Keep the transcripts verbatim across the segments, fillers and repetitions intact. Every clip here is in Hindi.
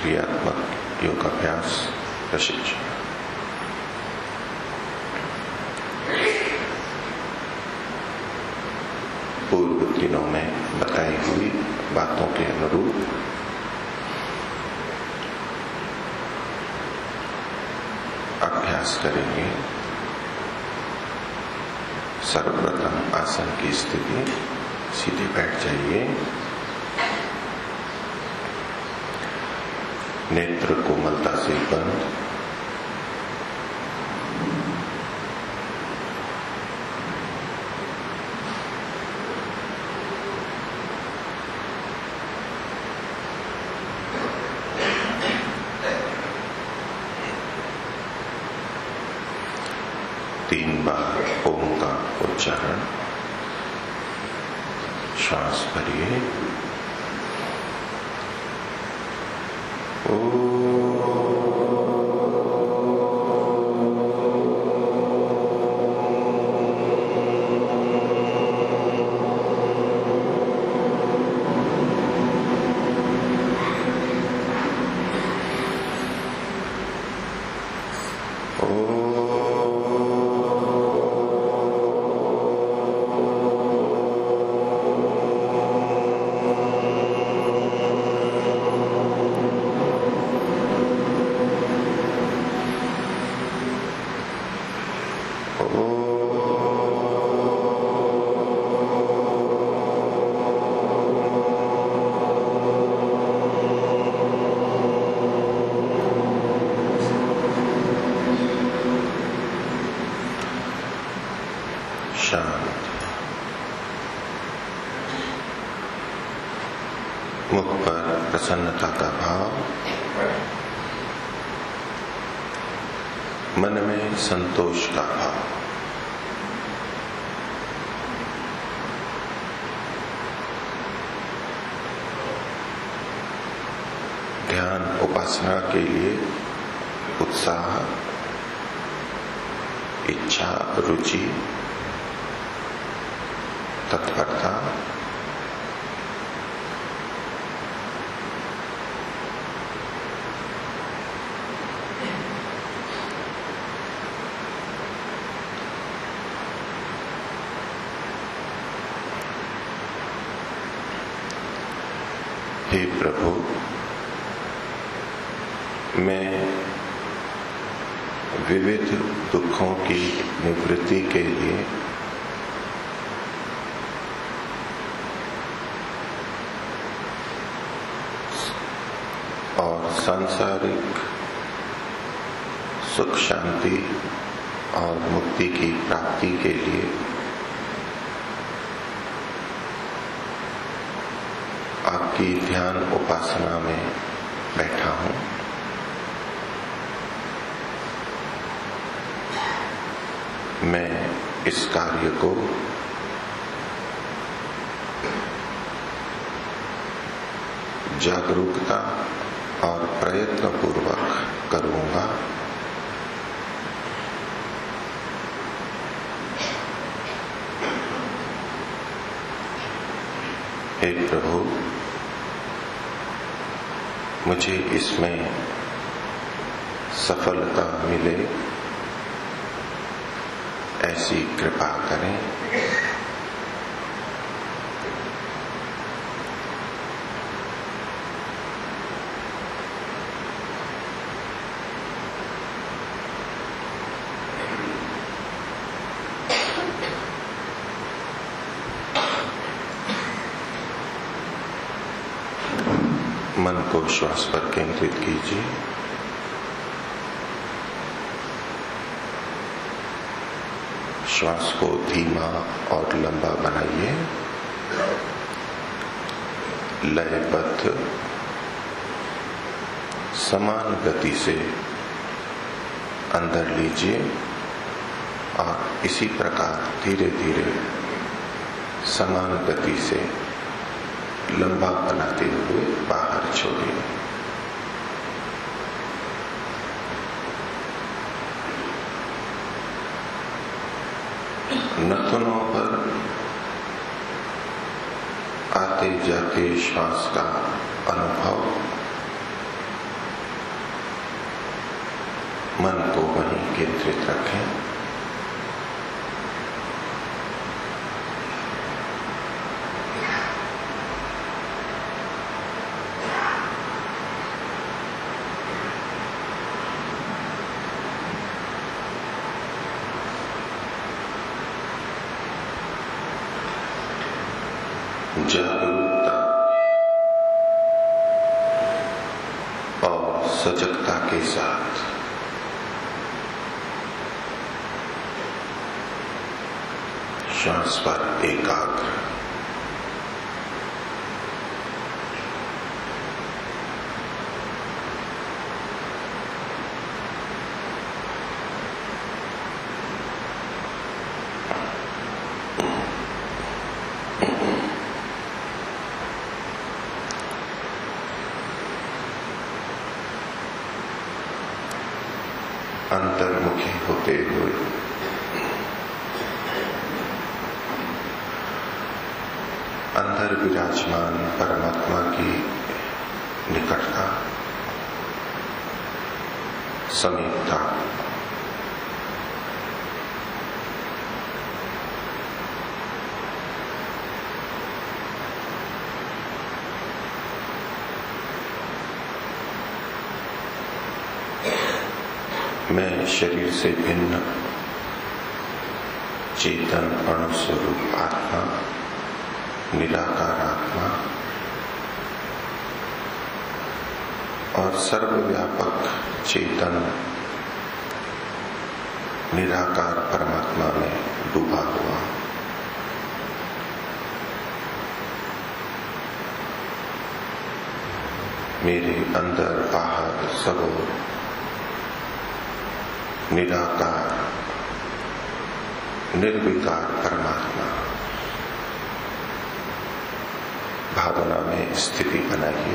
क्रियात्मक योगाभ्यास प्रशिक्षण। पूर्व दिनों में बताई हुई बातों के अनुरूप अभ्यास करेंगे। सर्वप्रथम आसन की स्थिति, सीधे बैठ जाइए। नेत्र कोमलता से बंद, तीन बार ओम का उच्चारण। श्वास भरिए। ओ मुख पर प्रसन्नता का भाव, मन में संतोष का भाव। ध्यान उपासना के लिए उत्साह, इच्छा, रुचि, तत्परता, हे प्रभु, मैं विविध दुखों की निवृत्ति के लिए और सांसारिक सुख शांति और मुक्ति की प्राप्ति के लिए आपकी ध्यान उपासना में बैठा हूं। मैं इस कार्य को जागरूकता और प्रयत्न पूर्वक करूंगा। हे प्रभु, मुझे इसमें सफलता मिले ऐसी कृपा करें। मन को श्वास पर केंद्रित कीजिए। श्वास को धीमा और लंबा बनाइए। लयबद्ध समान गति से अंदर लीजिए और इसी प्रकार धीरे धीरे समान गति से लंबा बनाते हुए बाहर छोड़िए। नथुनों पर आते जाते श्वास का अनुभव मन को वहीं केंद्रित रखें। जागरूकता और सजगता के साथ श्वास पर एकाग्र। अंतर्मुखी होते हुए अंदर विराजमान परमात्मा की निकटता, समीपता, मैं शरीर से भिन्न चेतन अणुस्वरूप आत्मा, निराकार आत्मा और सर्वव्यापक चेतन निराकार परमात्मा में डूबा हुआ। मेरे अंदर बाहर सब निराकार निर्विकार परमात्मा भावना में स्थिति बनाइए।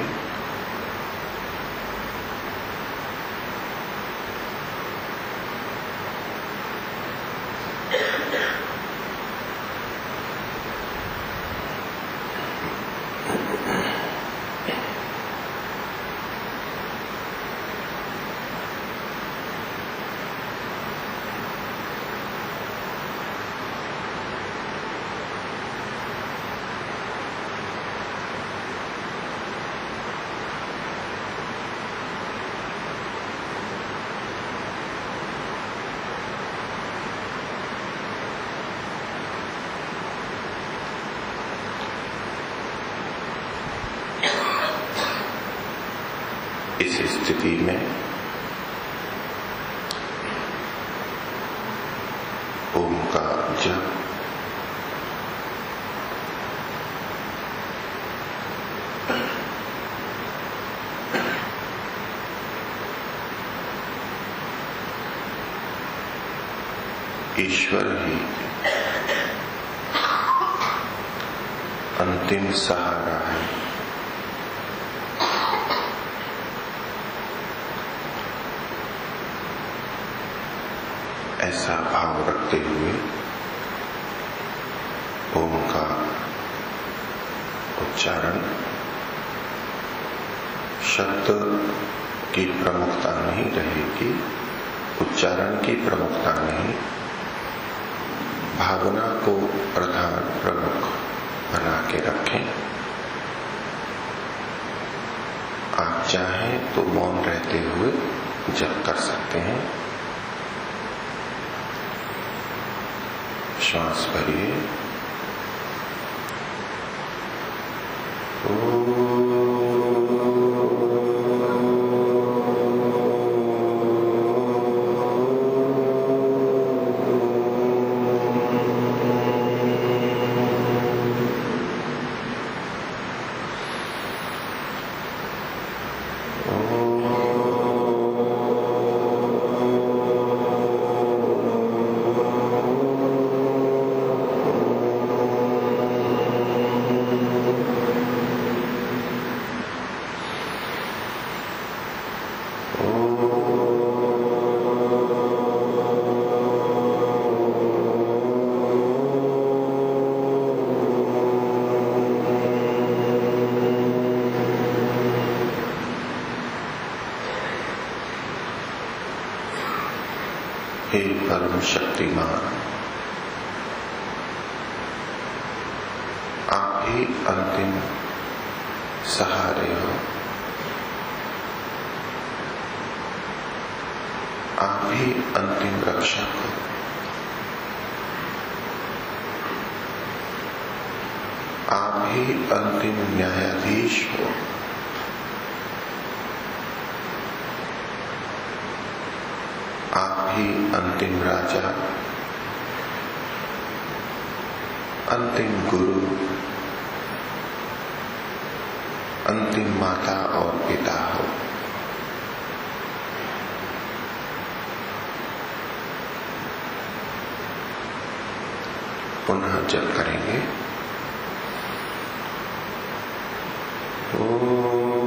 इस स्थिति में ओम का जप ईश्वर ही अंतिम सहारा है। ऐसा भाव रखते हुए ओम का उच्चारण, शब्द की प्रमुखता नहीं रहेगी, उच्चारण की प्रमुखता नहीं, भावना को प्रधान प्रमुख बना के रखें। आप चाहें तो मौन रहते हुए जप कर सकते हैं। श्वास भरिए। परम शक्तिमान, आप ही अंतिम सहारे हो, आप ही अंतिम रक्षक हो। आप ही अंतिम न्यायाधीश हो। आप ही अंतिम राजा, अंतिम गुरु, अंतिम माता और पिता हो। पुनः जप करेंगे। ओ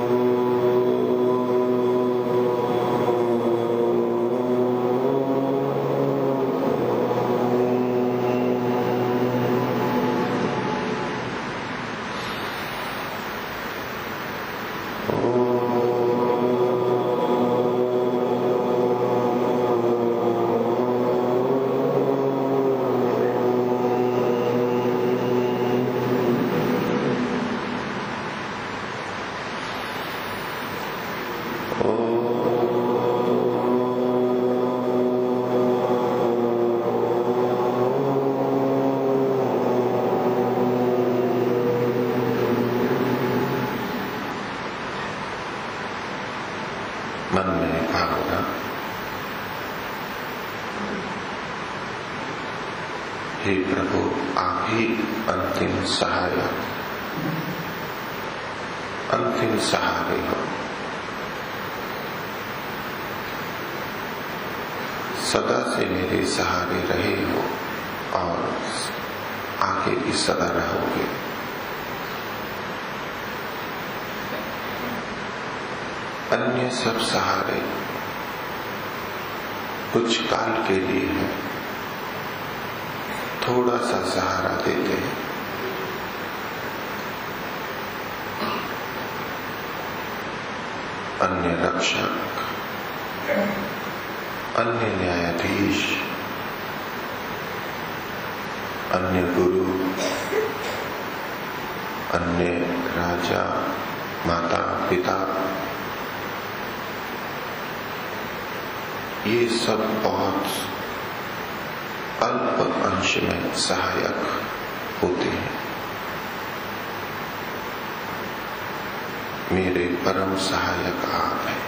मन में भावना, हे प्रभु, आप ही अंतिम सहायक, अंतिम सहारे हो। सदा से मेरे सहारे रहे हो और आगे भी सदा रहोगे। अन्य सब सहारे कुछ काल के लिए है, थोड़ा सा सहारा देते हैं। अन्य रक्षक, अन्य न्यायाधीश, अन्य गुरु, अन्य राजा, माता, पिता, ये सब बहुत अल्प अंश में सहायक होते हैं। मेरे परम सहायक आप हैं।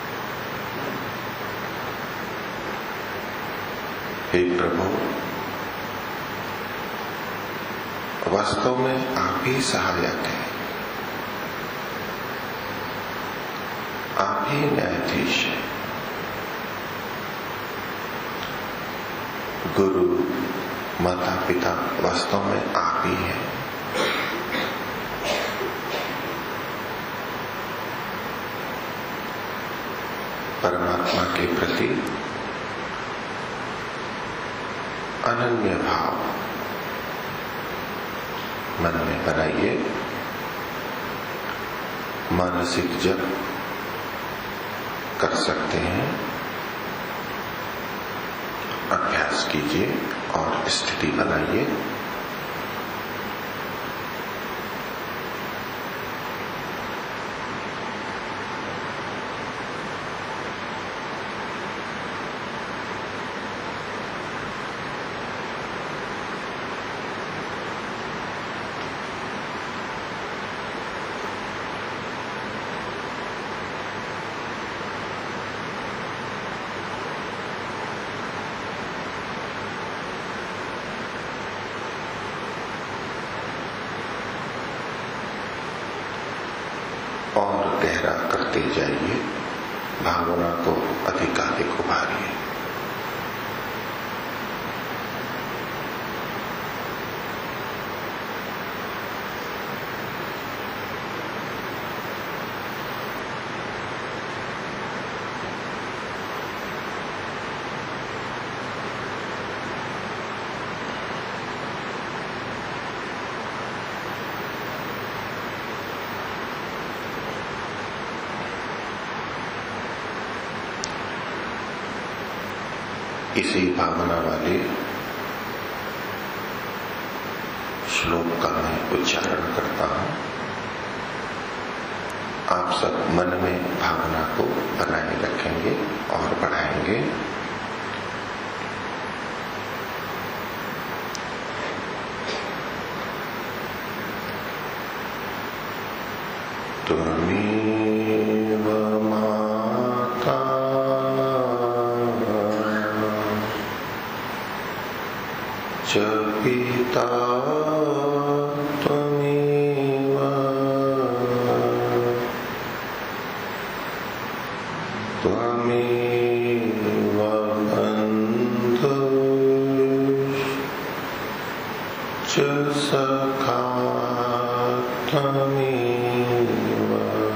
हे प्रभु, वास्तव में आप ही सहायक हैं, आप ही न्यायाधीश हैं। गुरु, माता, पिता वास्तव में आप ही हैं। परमात्मा के प्रति अनन्य भाव मन में बनाइए। मानसिक जप कर सकते हैं, अभ्यास कीजिए और स्थिति बनाइए। और गहरा करते जाइए, भावना को अधिकाधिक उभारिए। इसी भावना वाले श्लोक का मैं उच्चारण करता हूं। आप सब मन में भावना को बनाए रखेंगे और बढ़ाएंगे। त्वमेव माता च पिता त्वमेव त्वमेव बन्धुश्च सखा त्वमेव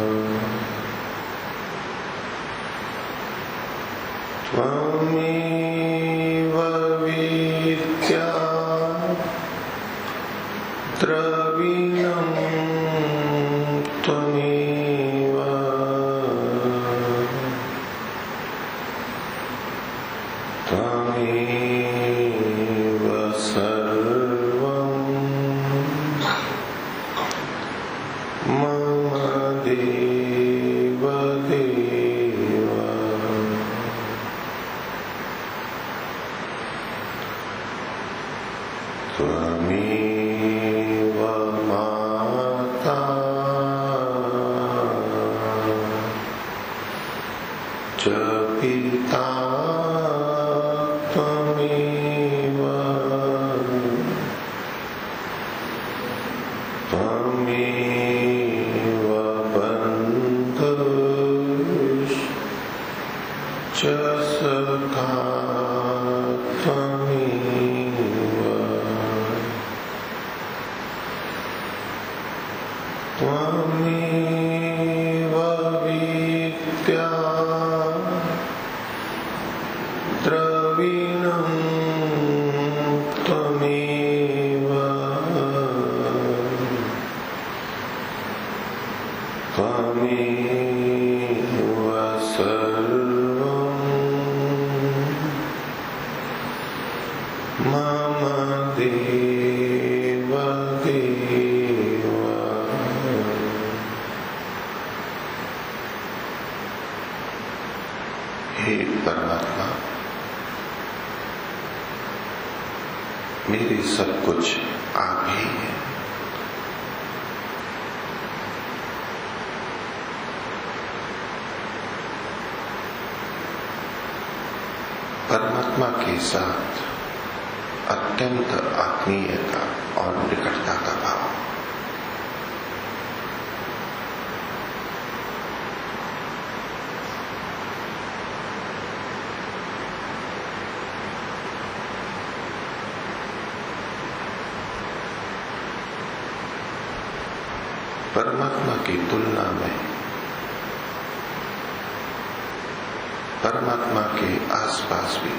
त्वमेव विद्या द्रविणं त्वमेव त्वमेव सर्वं मम देव देव त्वमेव माता च पिता त्वमेव त्वमेव बन्धुश्च सखा त्वमेव त्वमेव विद्या द्रविणं त्वमेव त्वमेव सर्वं मम देव देव। हे परमात्मा, मेरे सब कुछ आप ही हैं। परमात्मा के साथ अत्यंत आत्मीयता और निकटता का भाव। परमात्मा की तुलना में परमात्मा के आसपास भी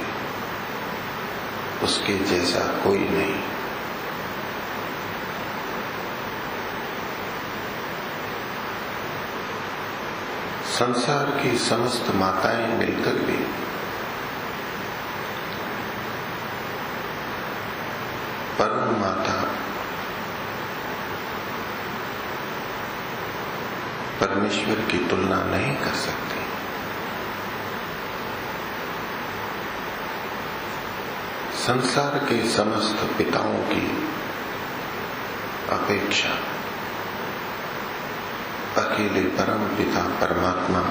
उसके जैसा कोई नहीं। संसार की समस्त माताएं मिलकर भी परम माता परमेश्वर की तुलना नहीं कर सकती। संसार के समस्त पिताओं की अपेक्षा अकेले परम पिता परमात्मा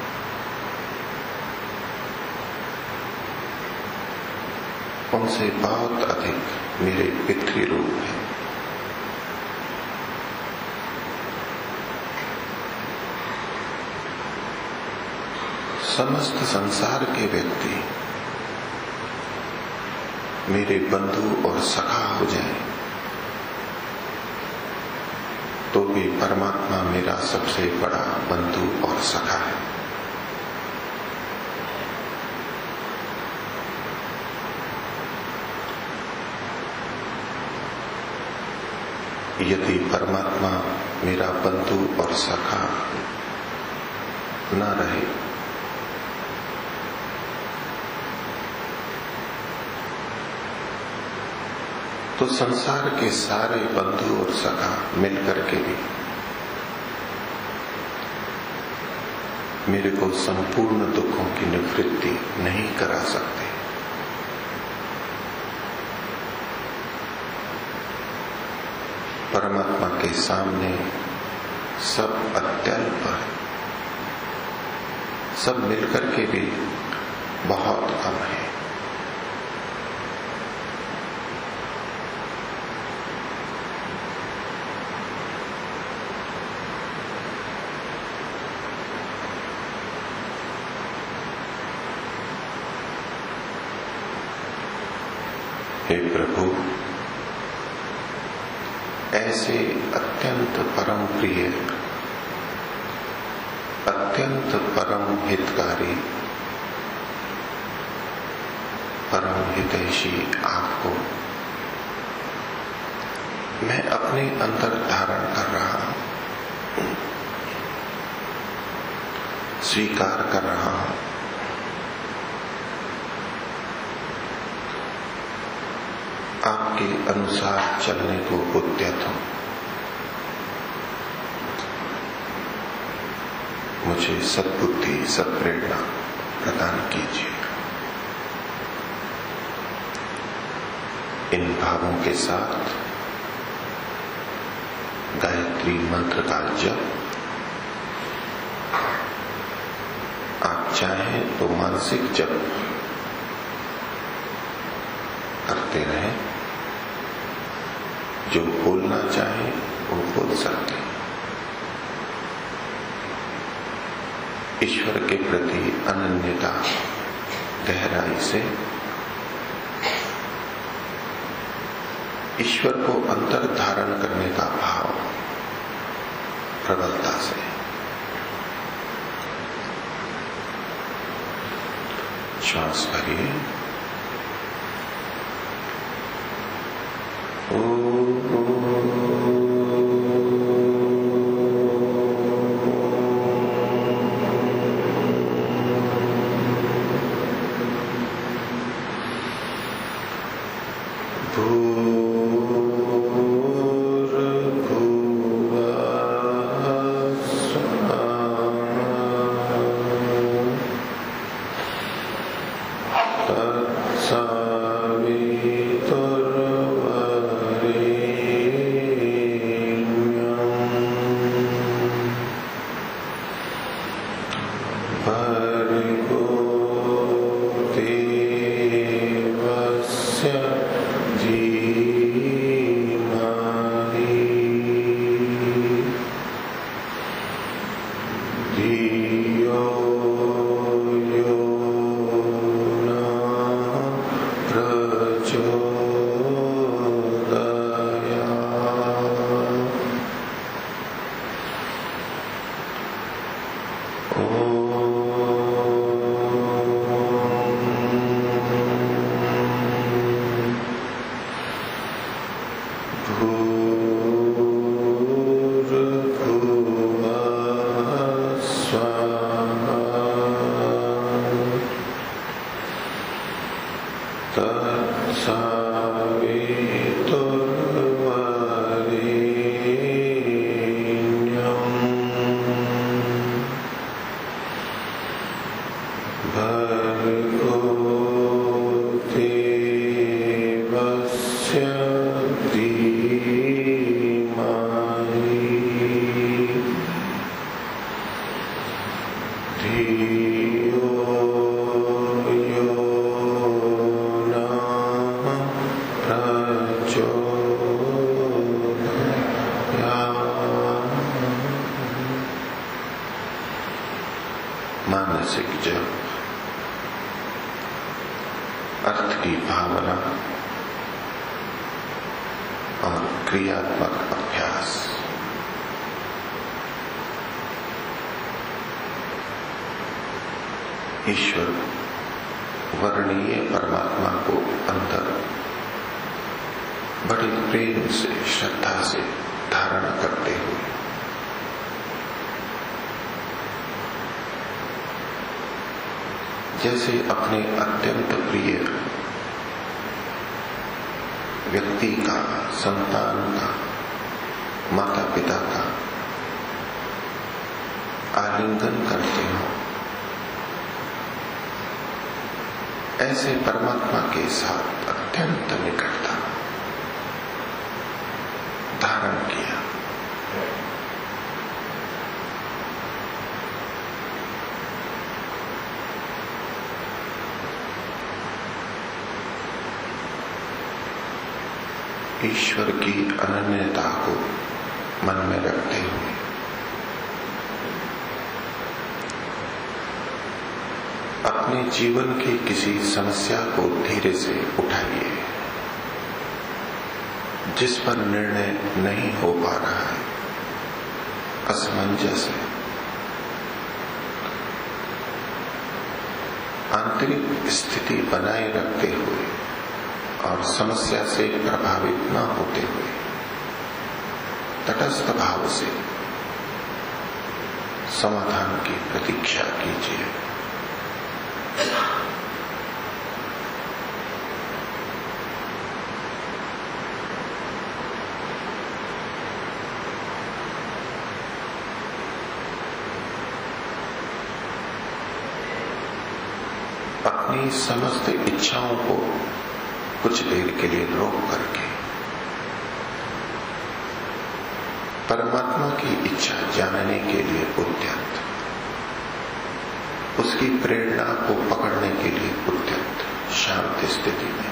उनसे बहुत अधिक मेरे पितृरूप है। समस्त संसार के व्यक्ति मेरे बंधु और सखा हो जाए तो भी परमात्मा मेरा सबसे बड़ा बंधु और सखा है। यदि परमात्मा मेरा बंधु और सखा न रहे तो संसार के सारे बंधु और सखा मिलकर के भी मेरे को संपूर्ण दुखों की निवृत्ति नहीं करा सकते। परमात्मा के सामने सब अत्यल्प है, सब मिलकर के भी बहुत कम है। हे प्रभु, ऐसे अत्यंत परम प्रिय, अत्यंत परम हितकारी, परम हितैषी आपको मैं अपने अंदर धारण कर रहा हूं, स्वीकार कर रहा हूं। आपके अनुसार चलने को उद्यत हूं। मुझे सद्बुद्धि, सत्प्रेरणा प्रदान कीजिए। इन भावों के साथ गायत्री मंत्र का जप आप चाहें तो मानसिक जप करते रहें, जो बोलना चाहे वो बोल सकते हैं। ईश्वर के प्रति अनन्यता गहराई से, ईश्वर को अंतर धारण करने का भाव प्रबलता से। श्वास भरिए। मानसिक जप, अर्थ की भावना और क्रियात्मक अभ्यास। ईश्वर वर्णीय परमात्मा को अंदर बड़े प्रेम से, श्रद्धा से धारण करते हुए जैसे अपने अत्यंत प्रिय व्यक्ति का संतान का, माता पिता का आलिंगन करते हो, ऐसे परमात्मा के साथ अत्यंत निकटता धारण किया। ईश्वर की अनन्यता को मन में रखते हुए अपने जीवन की किसी समस्या को धीरे से उठाइए जिस पर निर्णय नहीं हो पा रहा है, असमंजस है। आंतरिक स्थिति बनाए रखते हुए और समस्या से प्रभावित न होते हुए तटस्थ भाव से समाधान की प्रतीक्षा कीजिए। अपनी समस्त इच्छाओं को कुछ देर के लिए रोक करके परमात्मा की इच्छा जानने के लिए उद्यत, उसकी प्रेरणा को पकड़ने के लिए उद्यत शांत स्थिति में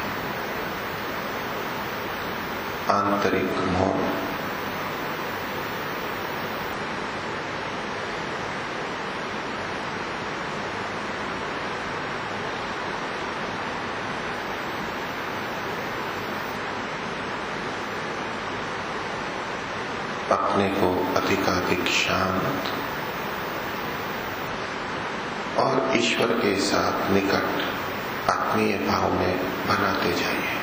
आंतरिक मौन अपने को अधिकाधिक शांत और ईश्वर के साथ निकट आत्मीय भाव में बनाते जाइए।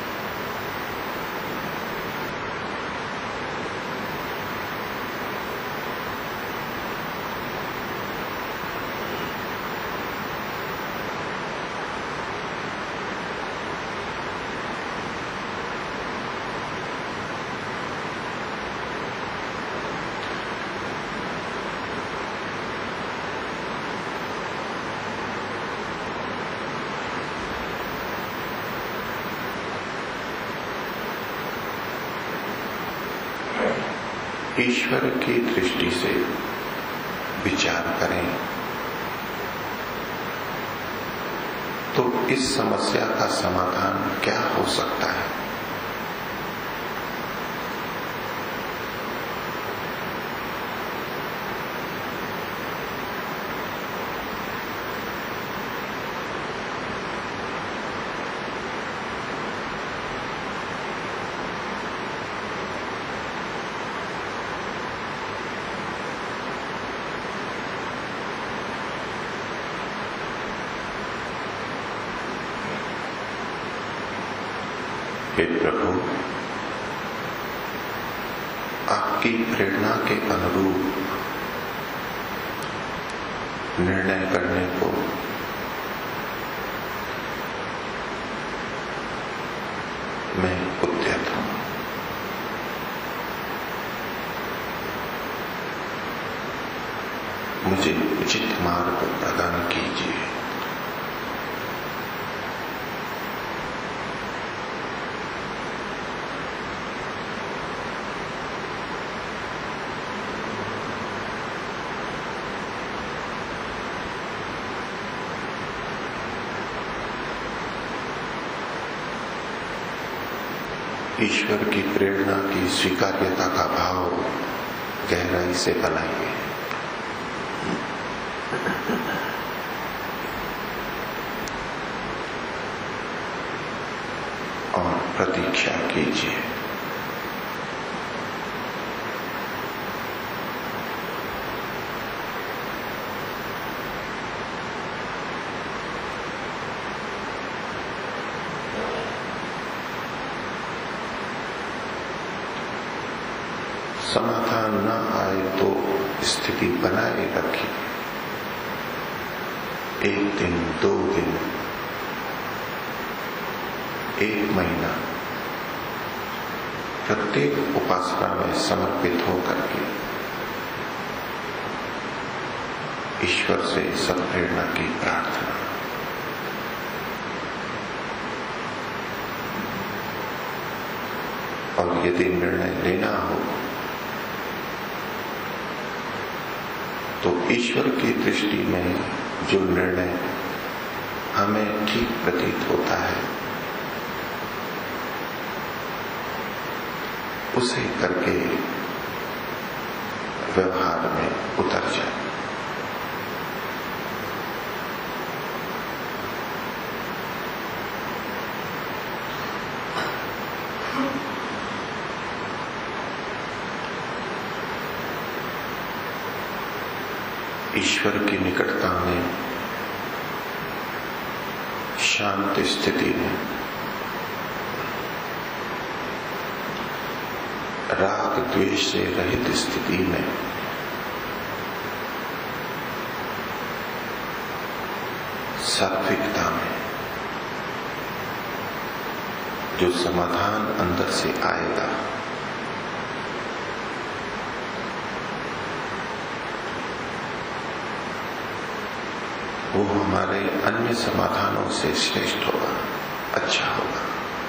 ईश्वर की दृष्टि से विचार करें तो इस समस्या का समाधान क्या हो सकता है। हे प्रभु, आपकी प्रेरणा के अनुरूप निर्णय करने को मैं उद्यत हूं। मुझे उचित मार्ग प्रदान कीजिए। ईश्वर की प्रेरणा की स्वीकार्यता का भाव गहराई से बनाइए और प्रतीक्षा कीजिए। समाधान न आए तो स्थिति बनाए रखिए। एक दिन, दो दिन, एक महीना, प्रत्येक उपासना में समर्पित होकर के ईश्वर से सब प्रेरणा की प्रार्थना। और यदि निर्णय लेना हो तो ईश्वर की दृष्टि में जो निर्णय हमें ठीक प्रतीत होता है उसे करके व्यवहार में उतर जाए। ईश्वर की निकटता में, शांत स्थिति में, राग द्वेष से रहित स्थिति में सात्विकता में जो समाधान अंदर से आएगा वो हमारे अन्य समाधानों से श्रेष्ठ होगा, अच्छा होगा।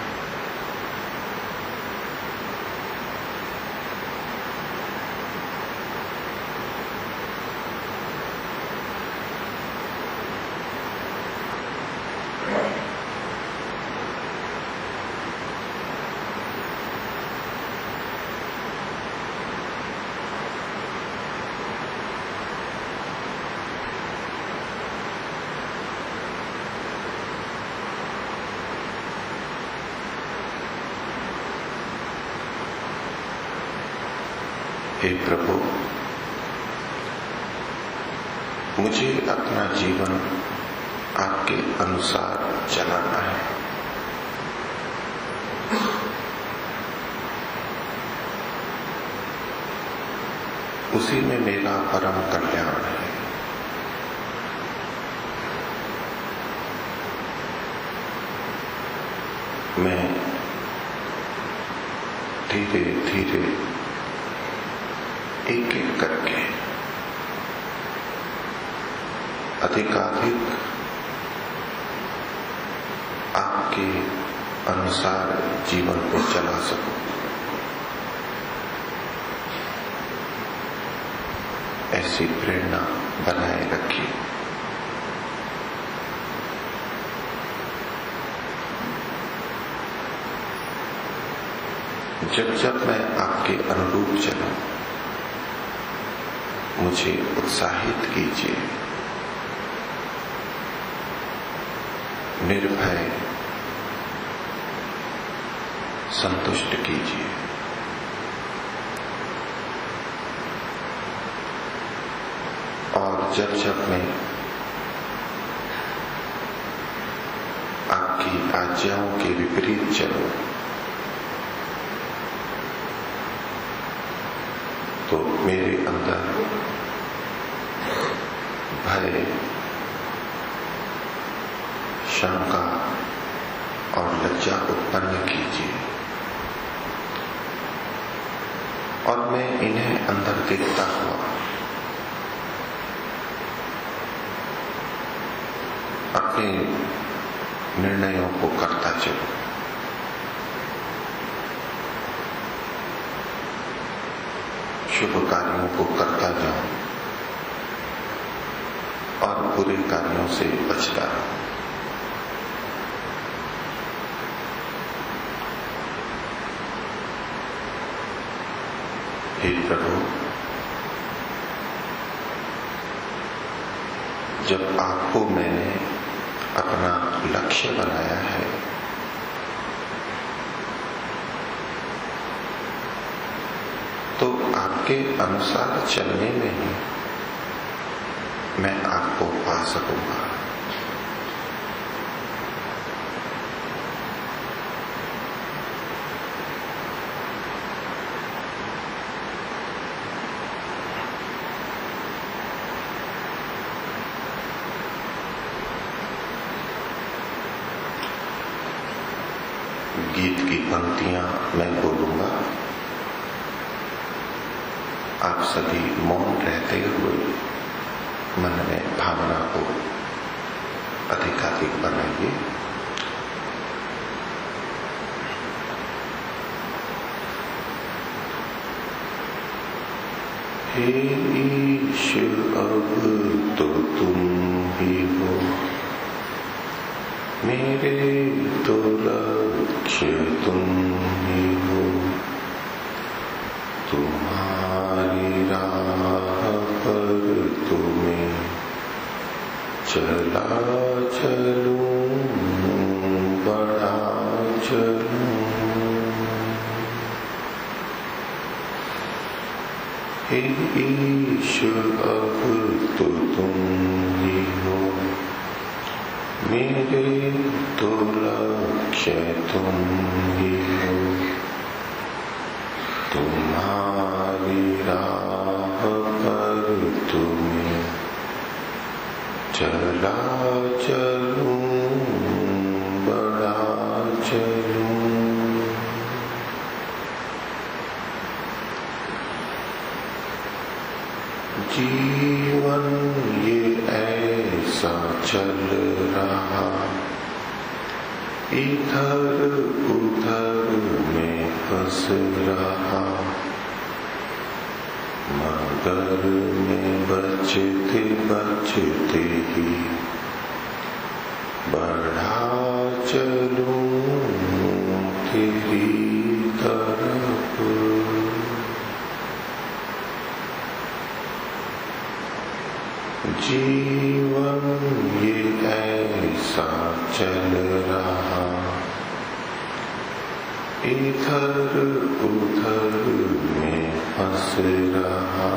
हे प्रभु, मुझे अपना जीवन आपके अनुसार चलाना है। उसी में मेरा परम कल्याण है। मैं धीरे धीरे एक एक करके अधिकाधिक आपके अनुसार जीवन को चला सकूं, ऐसी प्रेरणा बनाए रखिए। जब जब मैं आपके अनुरूप चलूं मुझे उत्साहित कीजिए, निर्भय संतुष्ट कीजिए। और जब जब मैं आपकी आज्ञाओं के विपरीत चलूं तो मेरे अंदर भय, शंका और लज्जा उत्पन्न कीजिए और मैं इन्हें अंदर देखता हुआ अपने निर्णयों को करता चलूं। शुभ कार्यों को करता जाऊं और बुरे कार्यों से बचता रहूं। हे प्रभु, जब आपको मैंने अपना लक्ष्य बनाया है तो आपके अनुसार चलने में ही मैं आपको पा सकूंगा। गीत की पंक्तियां मैं बोलूंगा। आप सभी मौन रहते हुए मन में भावना को अधिकाधिक बनाइए। हे ईश्वर अब तो तुम ही हो, मेरे तो लक्ष्य तुम ही हो। तुम्हारी राह पर तुम्हें चला चलूं, बढ़ा चलूं। हे ईश्वर अब तो तुम ही हो, मेरे तो लक्ष्य तुम ही हो। तुम्हारी राह पर तुम्हें चला चलूं, बढ़ा चलूं। जीवन ये ऐसा चल रहा, इधर उधर में फंस रहा, मगर मैं बचते बचते ही बढ़ा चलूं तेरी तरफ। जीवन ये ऐसा चल रहा, इधर उधर में फंस रहा,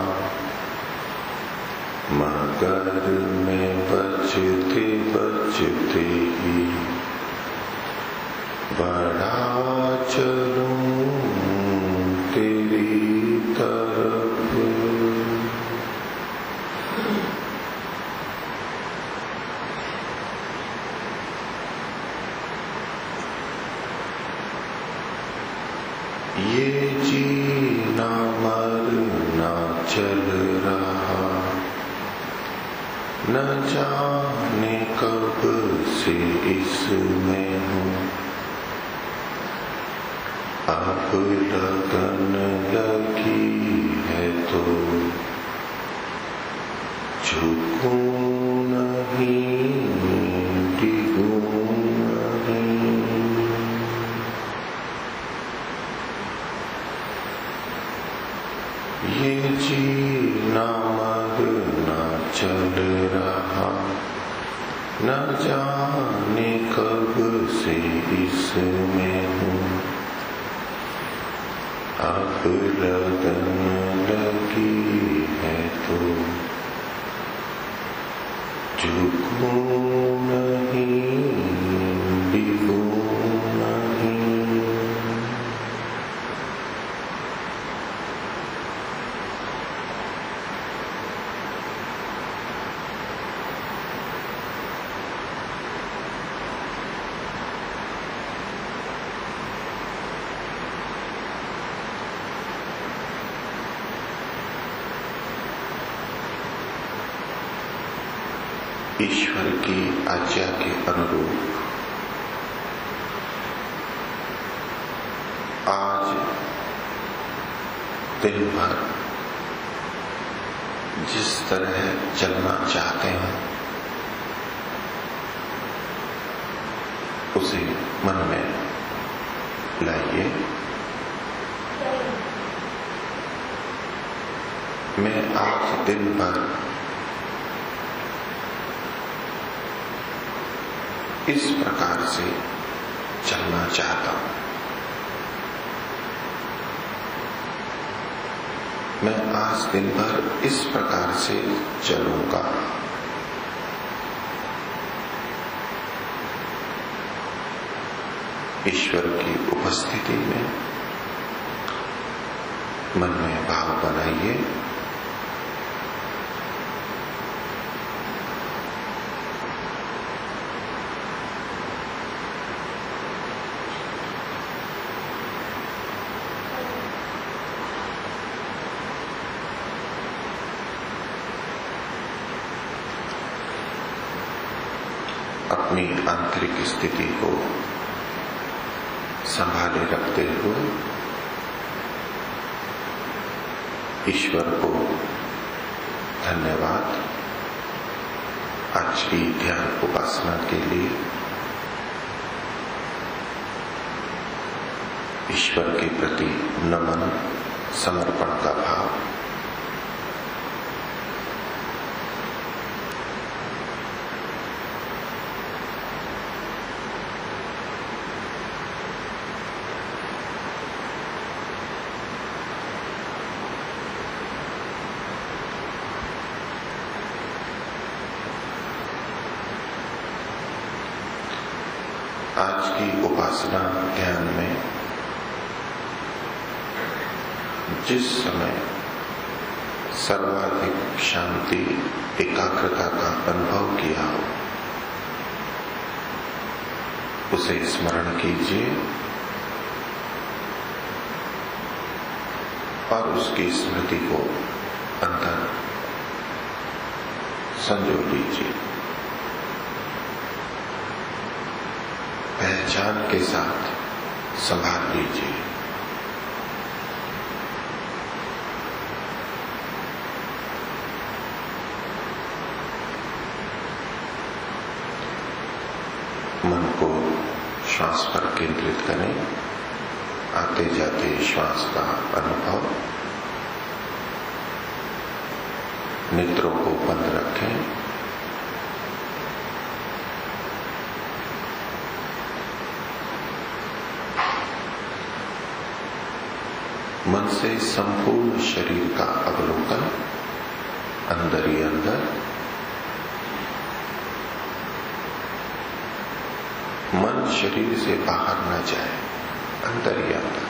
मगर मैं बचते बचते ही बढ़ा चलूं तेरी तरफ। ये जीना मरना चल रहा, न जाने कब से इसमें हूँ। अब लगन लगी है तो झुकूं नहीं, डिगूं नहीं। ये जीना मरना चल रहा, न जाने कब से इसमें हूँ। अब लगन लगी है तो झुकूं नहीं, डिगूं नहीं। ईश्वर की आज्ञा के अनुरूप आज दिन भर जिस तरह चलना चाहते हैं उसे मन में लाइए। मैं आज दिन भर इस प्रकार से चलना चाहता हूं। मैं आज दिन भर इस प्रकार से चलूंगा। ईश्वर की उपस्थिति में मन में भाव बनाइए। अपनी आंतरिक स्थिति को संभाले रखते हुए ईश्वर को धन्यवाद आज की ध्यान उपासना के लिए, ईश्वर के प्रति नमन समर्पण का भाव, आज की उपासना ध्यान में जिस समय सर्वाधिक शांति एकाग्रता का अनुभव किया हो उसे स्मरण कीजिए और उसकी स्मृति को अंदर संजो लीजिए। पहचान के साथ संभाल लीजिए। मन को श्वास पर केंद्रित करें। आते जाते श्वास का अनुभव। नेत्रों को बंद रखें। मन से संपूर्ण शरीर का अवलोकन, अंदर ही अंदर। मन शरीर से बाहर न जाए, अंदर ही अंदर।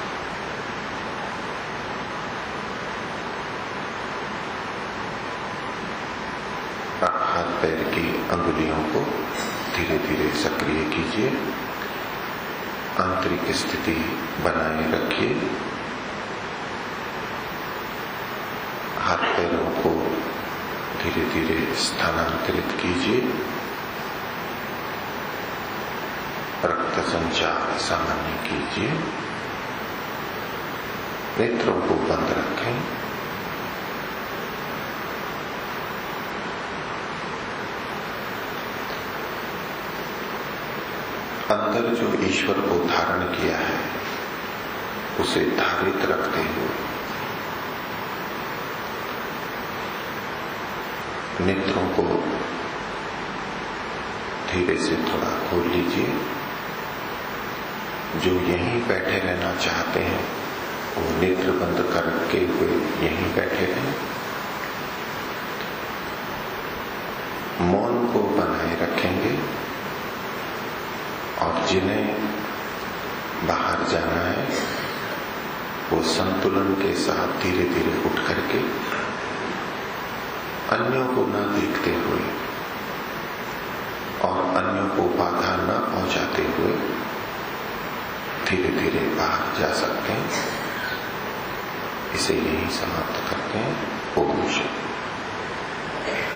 हाथ पैर की अंगुलियों को धीरे धीरे सक्रिय कीजिए। आंतरिक स्थिति बनाए रखिए। हाथ पैरों को धीरे धीरे स्थानांतरित कीजिए। रक्त संचार सामान्य कीजिए। नेत्रों को बंद रखें। अंदर जो ईश्वर को धारण किया है उसे धारित रखते हुए नेत्रों को धीरे से थोड़ा खोल लीजिए। जो यहीं बैठे रहना चाहते हैं वो नेत्र बंद करके हुए यहीं बैठे रहें। मौन को बनाए रखेंगे और जिन्हें बाहर जाना है वो संतुलन के साथ धीरे धीरे उठ करके अन्यों को न देखते हुए और अन्यों को बाधा न पहुंचाते हुए धीरे धीरे बाहर जा सकते हैं। इसे यही समाप्त करते हैं। ओम शांति।